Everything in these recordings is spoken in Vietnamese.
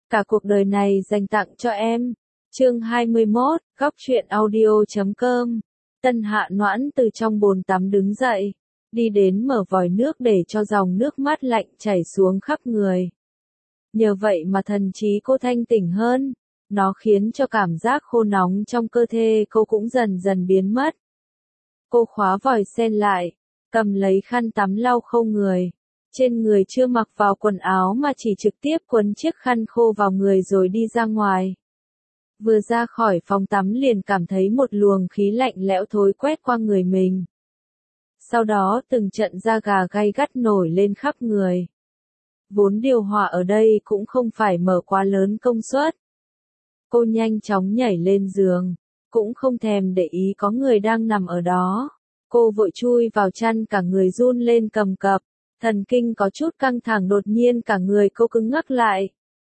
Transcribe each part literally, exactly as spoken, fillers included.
cả cuộc đời này dành tặng cho em. Chương hai mươi mốt, góc truyện audio chấm com. Tân Hạ Noãn từ trong bồn tắm đứng dậy, đi đến mở vòi nước để cho dòng nước mát lạnh chảy xuống khắp người. Nhờ vậy mà thần trí cô thanh tỉnh hơn, nó khiến cho cảm giác khô nóng trong cơ thể cô cũng dần dần biến mất. Cô khóa vòi sen lại, cầm lấy khăn tắm lau khô người. Trên người chưa mặc vào quần áo mà chỉ trực tiếp quấn chiếc khăn khô vào người rồi đi ra ngoài. Vừa ra khỏi phòng tắm liền cảm thấy một luồng khí lạnh lẽo thối quét qua người mình. Sau đó từng trận da gà gay gắt nổi lên khắp người. Vốn điều hòa ở đây cũng không phải mở quá lớn công suất. Cô nhanh chóng nhảy lên giường, cũng không thèm để ý có người đang nằm ở đó. Cô vội chui vào chăn cả người run lên cầm cập, thần kinh có chút căng thẳng đột nhiên cả người cô cứng ngắc lại.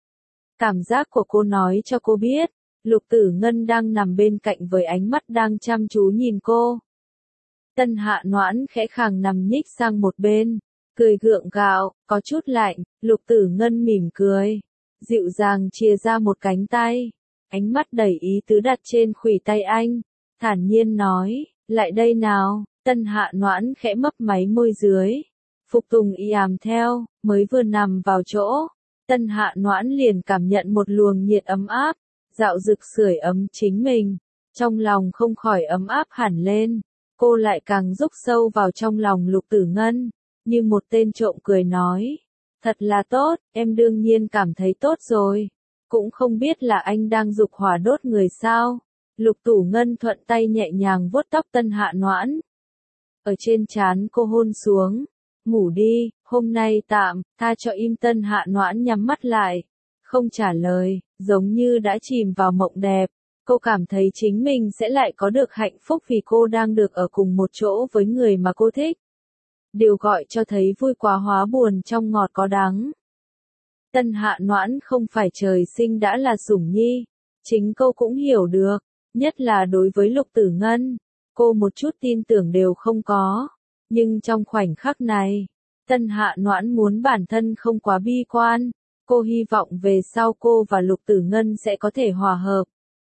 Cảm giác của cô nói cho cô biết, Lục Tử Ngân đang nằm bên cạnh với ánh mắt đang chăm chú nhìn cô. Tân Hạ Noãn khẽ khàng nằm nhích sang một bên, cười gượng gạo, có chút lạnh. Lục Tử Ngân mỉm cười, dịu dàng chia ra một cánh tay, ánh mắt đầy ý tứ đặt trên khuỷu tay anh, thản nhiên nói, lại đây nào. Tân Hạ Noãn khẽ mấp máy môi dưới, phục tùng y àm theo. Mới vừa nằm vào chỗ, Tân Hạ Noãn liền cảm nhận một luồng nhiệt ấm áp, dạo dực sưởi ấm chính mình, trong lòng không khỏi ấm áp hẳn lên. Cô lại càng rúc sâu vào trong lòng Lục Tử Ngân, như một tên trộm cười nói, thật là tốt, em đương nhiên cảm thấy tốt rồi, cũng không biết là anh đang dục hỏa đốt người sao. Lục Tử Ngân thuận tay nhẹ nhàng vuốt tóc Tân Hạ Noãn, ở trên trán cô hôn xuống, ngủ đi, hôm nay tạm, tha cho im. Tân Hạ Noãn nhắm mắt lại, không trả lời, giống như đã chìm vào mộng đẹp. Cô cảm thấy chính mình sẽ lại có được hạnh phúc vì cô đang được ở cùng một chỗ với người mà cô thích. Điều gọi cho thấy vui quá hóa buồn trong ngọt có đắng. Tân Hạ Noãn không phải trời sinh đã là sủng nhi, chính cô cũng hiểu được, nhất là đối với Lục Tử Ngân, cô một chút tin tưởng đều không có. Nhưng trong khoảnh khắc này, Tân Hạ Noãn muốn bản thân không quá bi quan, cô hy vọng về sau cô và Lục Tử Ngân sẽ có thể hòa hợp.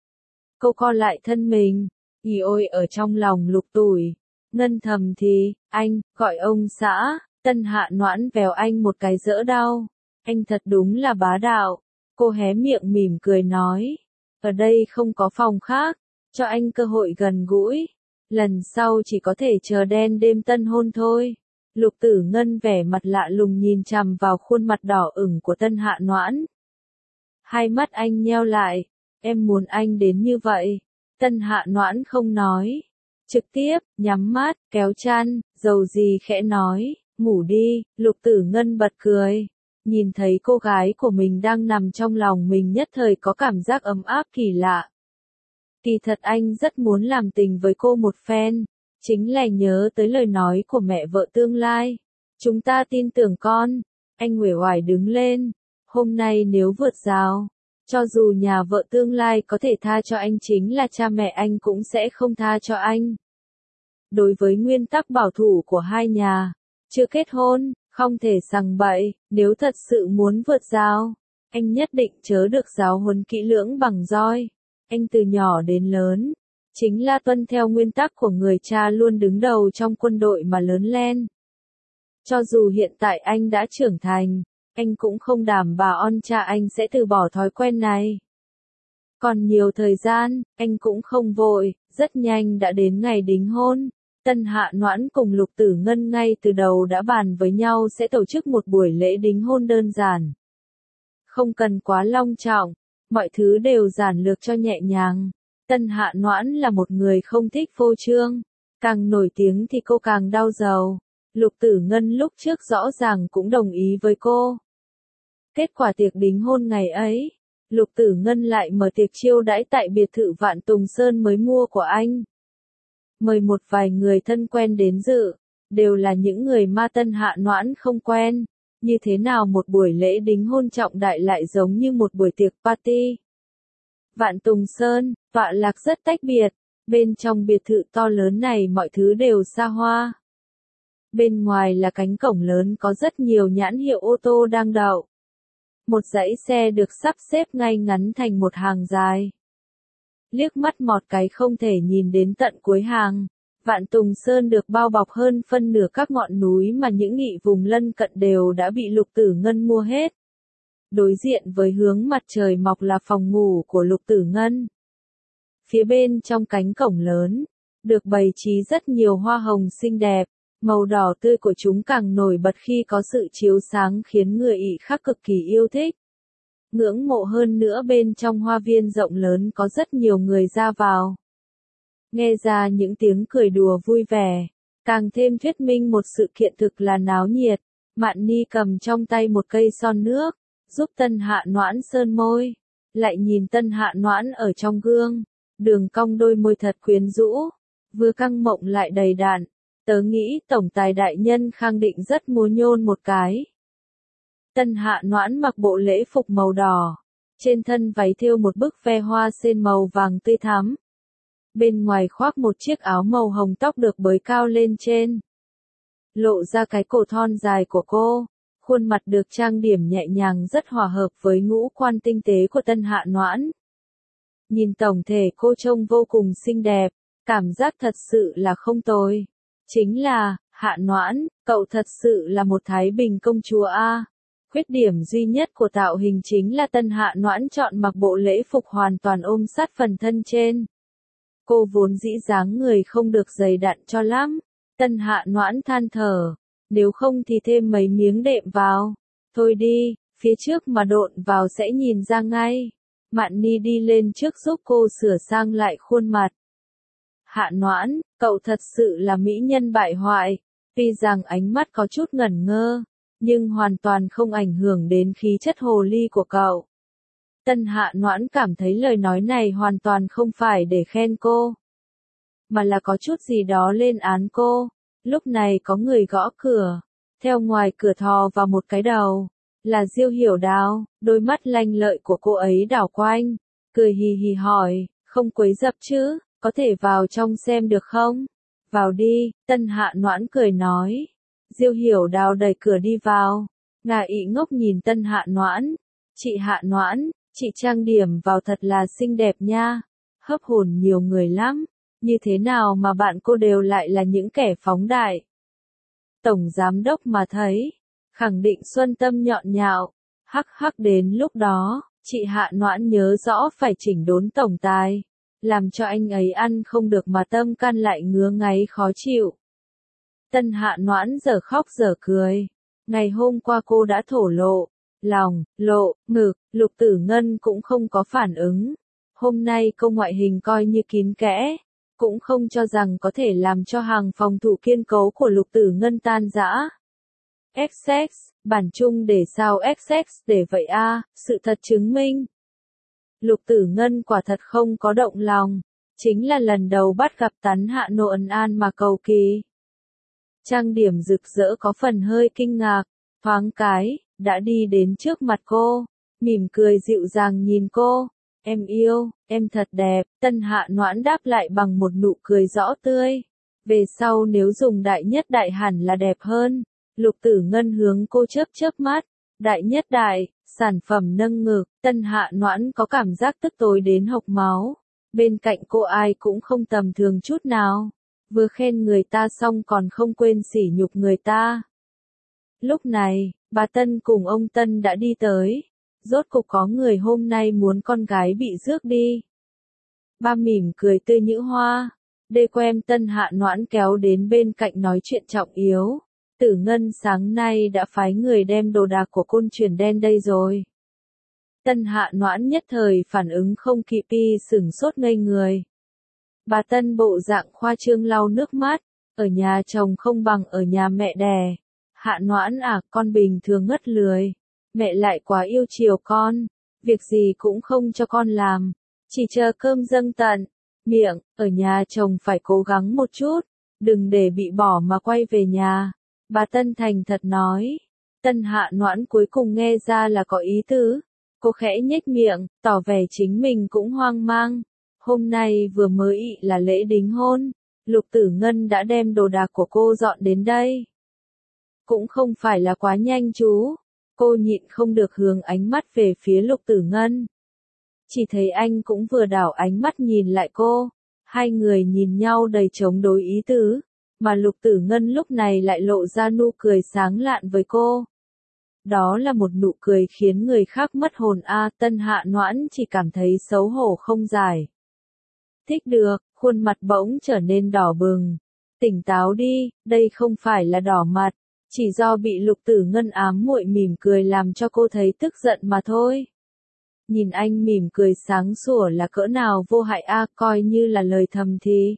Cô co lại thân mình, ì ôi ở trong lòng Lục Tử Ngân thầm thì, anh, gọi ông xã. Tân Hạ Noãn vèo anh một cái dỡ đau, anh thật đúng là bá đạo. Cô hé miệng mỉm cười nói, ở đây không có phòng khác, cho anh cơ hội gần gũi, lần sau chỉ có thể chờ đen đêm tân hôn thôi. Lục Tử Ngân vẻ mặt lạ lùng nhìn chằm vào khuôn mặt đỏ ửng của Tân Hạ Noãn. Hai mắt anh nheo lại, em muốn anh đến như vậy. Tân Hạ Noãn không nói, trực tiếp, nhắm mắt, kéo chăn, dầu gì khẽ nói, ngủ đi. Lục Tử Ngân bật cười, nhìn thấy cô gái của mình đang nằm trong lòng mình nhất thời có cảm giác ấm áp kỳ lạ. Kỳ thật anh rất muốn làm tình với cô một phen, chính là nhớ tới lời nói của mẹ vợ tương lai. Chúng ta tin tưởng con. Anh uể oải đứng lên, hôm nay nếu vượt rào, cho dù nhà vợ tương lai có thể tha cho anh chính là cha mẹ anh cũng sẽ không tha cho anh. Đối với nguyên tắc bảo thủ của hai nhà, chưa kết hôn, không thể sằng bậy, nếu thật sự muốn vượt rào, anh nhất định chớ được giáo huấn kỹ lưỡng bằng roi. Anh từ nhỏ đến lớn, chính là tuân theo nguyên tắc của người cha luôn đứng đầu trong quân đội mà lớn lên. Cho dù hiện tại anh đã trưởng thành, anh cũng không đảm bảo on cha anh sẽ từ bỏ thói quen này. Còn nhiều thời gian, anh cũng không vội, rất nhanh đã đến ngày đính hôn. Tân Hạ Noãn cùng Lục Tử Ngân ngay từ đầu đã bàn với nhau sẽ tổ chức một buổi lễ đính hôn đơn giản. Không cần quá long trọng, mọi thứ đều giản lược cho nhẹ nhàng. Tân Hạ Noãn là một người không thích phô trương, càng nổi tiếng thì cô càng đau đầu. Lục Tử Ngân lúc trước rõ ràng cũng đồng ý với cô. Kết quả tiệc đính hôn ngày ấy, Lục Tử Ngân lại mở tiệc chiêu đãi tại biệt thự Vạn Tùng Sơn mới mua của anh. Mời một vài người thân quen đến dự, đều là những người mà Tân Hạ Noãn không quen. Như thế nào một buổi lễ đính hôn trọng đại lại giống như một buổi tiệc party. Vạn Tùng Sơn, tọa lạc rất tách biệt, bên trong biệt thự to lớn này mọi thứ đều xa hoa. Bên ngoài là cánh cổng lớn có rất nhiều nhãn hiệu ô tô đang đậu. Một dãy xe được sắp xếp ngay ngắn thành một hàng dài. Liếc mắt một cái không thể nhìn đến tận cuối hàng. Vạn Tùng Sơn được bao bọc hơn phân nửa các ngọn núi mà những nghị vùng lân cận đều đã bị Lục Tử Ngân mua hết. Đối diện với hướng mặt trời mọc là phòng ngủ của Lục Tử Ngân. Phía bên trong cánh cổng lớn, được bày trí rất nhiều hoa hồng xinh đẹp, màu đỏ tươi của chúng càng nổi bật khi có sự chiếu sáng khiến người ị khắc cực kỳ yêu thích. Ngưỡng mộ hơn nữa bên trong hoa viên rộng lớn có rất nhiều người ra vào. Nghe ra những tiếng cười đùa vui vẻ, càng thêm thuyết minh một sự kiện thực là náo nhiệt. Mạn Ni cầm trong tay một cây son nước, giúp Tân Hạ Noãn sơn môi, lại nhìn Tân Hạ Noãn ở trong gương, đường cong đôi môi thật quyến rũ, vừa căng mộng lại đầy đặn. Tớ nghĩ tổng tài đại nhân khẳng định rất muốn nhôn một cái. Tân Hạ Noãn mặc bộ lễ phục màu đỏ, trên thân váy thêu một bức ve hoa sen màu vàng tươi thắm. Bên ngoài khoác một chiếc áo màu hồng, tóc được bới cao lên trên, lộ ra cái cổ thon dài của cô, khuôn mặt được trang điểm nhẹ nhàng rất hòa hợp với ngũ quan tinh tế của Tân Hạ Noãn. Nhìn tổng thể cô trông vô cùng xinh đẹp, cảm giác thật sự là không tồi. Chính là, Hạ Noãn, cậu thật sự là một Thái Bình công chúa a. Khuyết điểm duy nhất của tạo hình chính là Tân Hạ Noãn chọn mặc bộ lễ phục hoàn toàn ôm sát phần thân trên. Cô vốn dĩ dáng người không được dày đặn cho lắm. Tân Hạ Noãn than thở, nếu không thì thêm mấy miếng đệm vào. Thôi đi, phía trước mà độn vào sẽ nhìn ra ngay. Mạn Ni đi lên trước giúp cô sửa sang lại khuôn mặt. Hạ Noãn, cậu thật sự là mỹ nhân bại hoại. Tuy rằng ánh mắt có chút ngẩn ngơ, nhưng hoàn toàn không ảnh hưởng đến khí chất hồ ly của cậu. Tân Hạ Noãn cảm thấy lời nói này hoàn toàn không phải để khen cô, mà là có chút gì đó lên án cô. Lúc này có người gõ cửa, theo ngoài cửa thò vào một cái đầu, là Diêu Hiểu Đào, đôi mắt lanh lợi của cô ấy đảo quanh, cười hì hì hỏi, không quấy rầy chứ, có thể vào trong xem được không? Vào đi, Tân Hạ Noãn cười nói. Diêu Hiểu Đào đẩy cửa đi vào, ngà ị ngốc nhìn Tân Hạ Noãn, chị Hạ Noãn, chị trang điểm vào thật là xinh đẹp nha, hấp hồn nhiều người lắm. Như thế nào mà bạn cô đều lại là những kẻ phóng đại? Tổng giám đốc mà thấy, khẳng định xuân tâm nhọn nhạo, hắc hắc đến lúc đó, chị Hạ Noãn nhớ rõ phải chỉnh đốn tổng tài, làm cho anh ấy ăn không được mà tâm can lại ngứa ngáy khó chịu. Tân Hạ Noãn giờ khóc giờ cười, ngày hôm qua cô đã thổ lộ, lòng, lộ, ngực, Lục Tử Ngân cũng không có phản ứng. Hôm nay cô ngoại hình coi như kín kẽ, cũng không cho rằng có thể làm cho hàng phòng thủ kiên cố của Lục Tử Ngân tan rã. ích ích, bản chung để sao ích ích để vậy a, sự thật chứng minh. Lục Tử Ngân quả thật không có động lòng, chính là lần đầu bắt gặp Tấn Hạ Noãn An mà cầu kỳ. Trang điểm rực rỡ có phần hơi kinh ngạc, thoáng cái, đã đi đến trước mặt cô, mỉm cười dịu dàng nhìn cô. Em yêu, em thật đẹp, Tân Hạ Noãn đáp lại bằng một nụ cười rõ tươi. Về sau nếu dùng đại nhất đại hẳn là đẹp hơn. Lục Tử Ngân hướng cô chớp chớp mắt. Đại nhất đại, sản phẩm nâng ngực, Tân Hạ Noãn có cảm giác tức tối đến hộc máu. Bên cạnh cô ai cũng không tầm thường chút nào. Vừa khen người ta xong còn không quên sỉ nhục người ta. Lúc này, bà Tân cùng ông Tân đã đi tới. Rốt cục có người hôm nay muốn con gái bị rước đi. Ba mỉm cười tươi như hoa, đê quem Tân Hạ Noãn kéo đến bên cạnh nói chuyện trọng yếu. Tử Ngân sáng nay đã phái người đem đồ đạc của côn truyền đen đây rồi. Tân Hạ Noãn nhất thời phản ứng không kịp y sửng sốt ngây người. Bà Tân bộ dạng khoa trương lau nước mắt, ở nhà chồng không bằng ở nhà mẹ đẻ. Hạ Noãn à, con bình thường ngất lười. Mẹ lại quá yêu chiều con, việc gì cũng không cho con làm, chỉ chờ cơm dâng tận, miệng, ở nhà chồng phải cố gắng một chút, đừng để bị bỏ mà quay về nhà. Bà Tân thành thật nói. Tân Hạ Noãn cuối cùng nghe ra là có ý tứ, cô khẽ nhếch miệng, tỏ vẻ chính mình cũng hoang mang. Hôm nay vừa mới là lễ đính hôn, Lục Tử Ngân đã đem đồ đạc của cô dọn đến đây. Cũng không phải là quá nhanh chú. Cô nhịn không được hướng ánh mắt về phía Lục Tử Ngân. Chỉ thấy anh cũng vừa đảo ánh mắt nhìn lại cô. Hai người nhìn nhau đầy chống đối ý tứ, mà Lục Tử Ngân lúc này lại lộ ra nụ cười sáng lạn với cô. Đó là một nụ cười khiến người khác mất hồn a. Tân Hạ Noãn chỉ cảm thấy xấu hổ không giải. Thích được, khuôn mặt bỗng trở nên đỏ bừng. Tỉnh táo đi, đây không phải là đỏ mặt, chỉ do bị Lục Tử Ngân ám muội mỉm cười làm cho cô thấy tức giận mà thôi. Nhìn anh mỉm cười sáng sủa là cỡ nào vô hại a, coi như là lời thầm thì.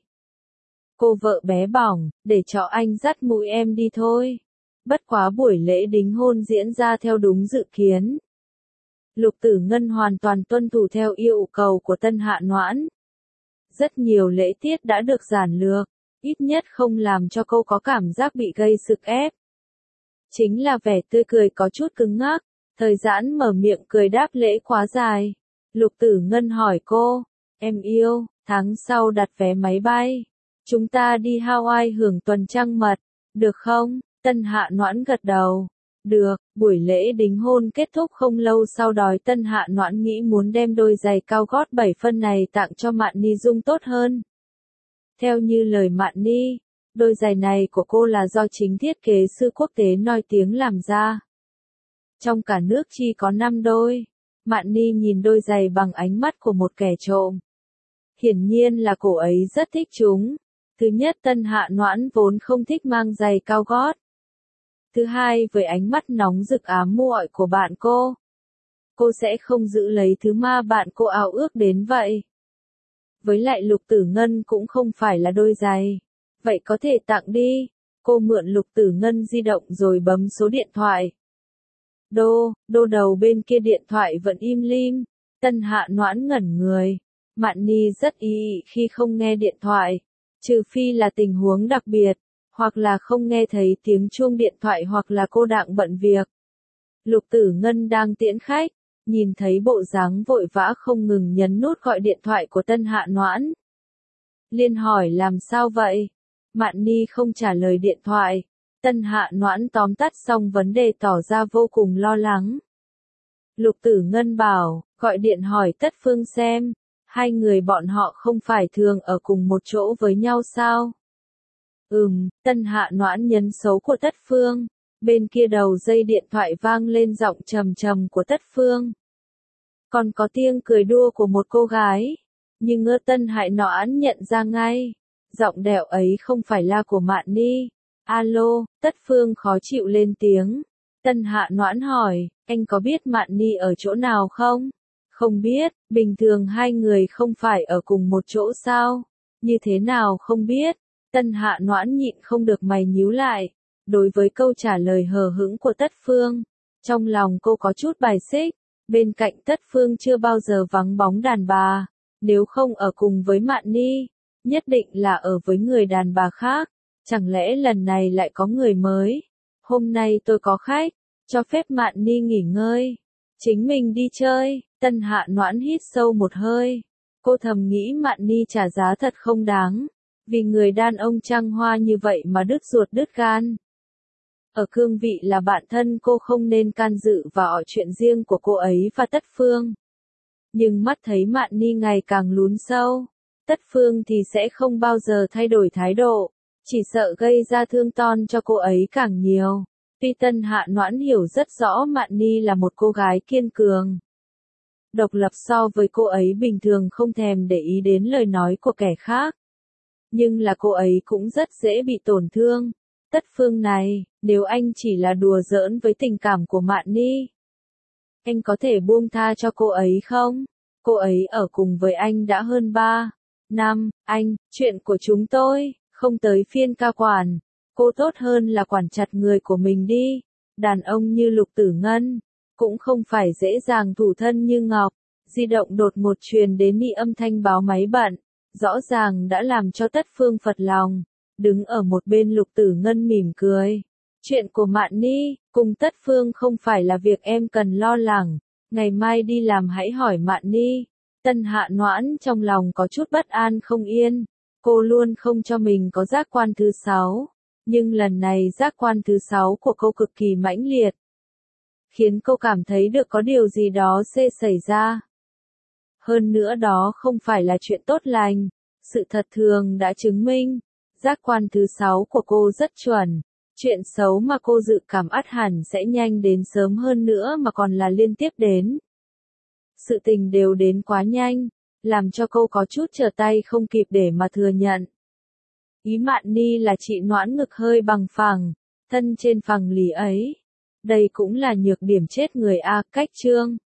Cô vợ bé bỏng, để cho anh dắt mũi em đi thôi. Bất quá buổi lễ đính hôn diễn ra theo đúng dự kiến. Lục Tử Ngân hoàn toàn tuân thủ theo yêu cầu của Tân Hạ Noãn. Rất nhiều lễ tiết đã được giản lược, ít nhất không làm cho cô có cảm giác bị gây sức ép. Chính là vẻ tươi cười có chút cứng ngắc, thời giãn mở miệng cười đáp lễ quá dài. Lục Tử Ngân hỏi cô, em yêu, tháng sau đặt vé máy bay. Chúng ta đi Hawaii hưởng tuần trăng mật, được không? Tân Hạ Noãn gật đầu. Được, buổi lễ đính hôn kết thúc không lâu sau đó Tân Hạ Noãn nghĩ muốn đem đôi giày cao gót bảy phân này tặng cho Mạn Ni Dung tốt hơn. Theo như lời Mạn Ni, đôi giày này của cô là do chính thiết kế sư quốc tế nổi tiếng làm ra. Trong cả nước chỉ có năm đôi. Mạn Ni nhìn đôi giày bằng ánh mắt của một kẻ trộm. Hiển nhiên là cô ấy rất thích chúng. Thứ nhất, Tân Hạ Noãn vốn không thích mang giày cao gót. Thứ hai, với ánh mắt nóng rực ám muội của bạn cô, cô sẽ không giữ lấy thứ mà bạn cô ao ước đến vậy. Với lại Lục Tử Ngân cũng không phải là đôi giày. Vậy có thể tặng đi. Cô mượn Lục Tử Ngân di động rồi bấm số điện thoại. Đô, đô đầu bên kia điện thoại vẫn im lim. Tân Hạ Noãn ngẩn người. Mạn Ni rất y ị khi không nghe điện thoại. Trừ phi là tình huống đặc biệt, hoặc là không nghe thấy tiếng chuông điện thoại hoặc là cô đang bận việc. Lục Tử Ngân đang tiễn khách, nhìn thấy bộ dáng vội vã không ngừng nhấn nút gọi điện thoại của Tân Hạ Noãn. Liên hỏi làm sao vậy? Mạn Ni không trả lời điện thoại. Tân Hạ Noãn tóm tắt xong vấn đề tỏ ra vô cùng lo lắng. Lục Tử Ngân bảo, gọi điện hỏi Tất Phương xem, hai người bọn họ không phải thường ở cùng một chỗ với nhau sao? Ừm, Tân Hạ Noãn nhấn số của Tất Phương. Bên kia đầu dây điện thoại vang lên giọng trầm trầm của Tất Phương. Còn có tiếng cười đùa của một cô gái. Nhưng ngơ Tân Hạ Noãn nhận ra ngay. Giọng đẹo ấy không phải là của Mạn Ni. Alo, Tất Phương khó chịu lên tiếng. Tân Hạ Noãn hỏi, anh có biết Mạn Ni ở chỗ nào không? Không biết, bình thường hai người không phải ở cùng một chỗ sao? Như thế nào không biết? Tân Hạ Noãn nhịn không được mày nhíu lại. Đối với câu trả lời hờ hững của Tất Phương, trong lòng cô có chút bài xích. Bên cạnh Tất Phương chưa bao giờ vắng bóng đàn bà. Nếu không ở cùng với Mạn Ni, nhất định là ở với người đàn bà khác. Chẳng lẽ lần này lại có người mới? Hôm nay tôi có khách, cho phép Mạn Ni nghỉ ngơi. Chính mình đi chơi. Tân Hạ Noãn hít sâu một hơi. Cô thầm nghĩ Mạn Ni trả giá thật không đáng. Vì người đàn ông trăng hoa như vậy mà đứt ruột đứt gan. Ở cương vị là bạn thân cô không nên can dự vào chuyện riêng của cô ấy và Tất Phương. Nhưng mắt thấy Mạn Ni ngày càng lún sâu. Tất Phương thì sẽ không bao giờ thay đổi thái độ. Chỉ sợ gây ra thương ton cho cô ấy càng nhiều. Tuy Tân Hạ Noãn hiểu rất rõ Mạn Ni là một cô gái kiên cường. Độc lập so với cô ấy bình thường không thèm để ý đến lời nói của kẻ khác. Nhưng là cô ấy cũng rất dễ bị tổn thương. Tất Phương này, nếu anh chỉ là đùa giỡn với tình cảm của Mạn Ni, anh có thể buông tha cho cô ấy không? Cô ấy ở cùng với anh đã hơn ba năm, anh, chuyện của chúng tôi, không tới phiên ca quản. Cô tốt hơn là quản chặt người của mình đi. Đàn ông như Lục Tử Ngân, cũng không phải dễ dàng thủ thân như ngọc. Di động đột một truyền đến ni âm thanh báo máy bận. Rõ ràng đã làm cho Tất Phương phật lòng. Đứng ở một bên Lục Tử Ngân mỉm cười. Chuyện của Mạn Ni, cùng Tất Phương không phải là việc em cần lo lắng. Ngày mai đi làm hãy hỏi Mạn Ni. Tân Hạ Noãn trong lòng có chút bất an không yên. Cô luôn không cho mình có giác quan thứ sáu. Nhưng lần này giác quan thứ sáu của cô cực kỳ mãnh liệt. khiến cô cảm thấy được có điều gì đó xê xảy ra. Hơn nữa đó không phải là chuyện tốt lành, sự thật thường đã chứng minh, giác quan thứ sáu của cô rất chuẩn, chuyện xấu mà cô dự cảm ắt hẳn sẽ nhanh đến sớm hơn nữa mà còn là liên tiếp đến. Sự tình đều đến quá nhanh, làm cho cô có chút trở tay không kịp để mà thừa nhận. Ý Mạn Ni là chị noãn ngực hơi bằng phẳng, thân trên phẳng lì ấy. Đây cũng là nhược điểm chết người A. Cách chương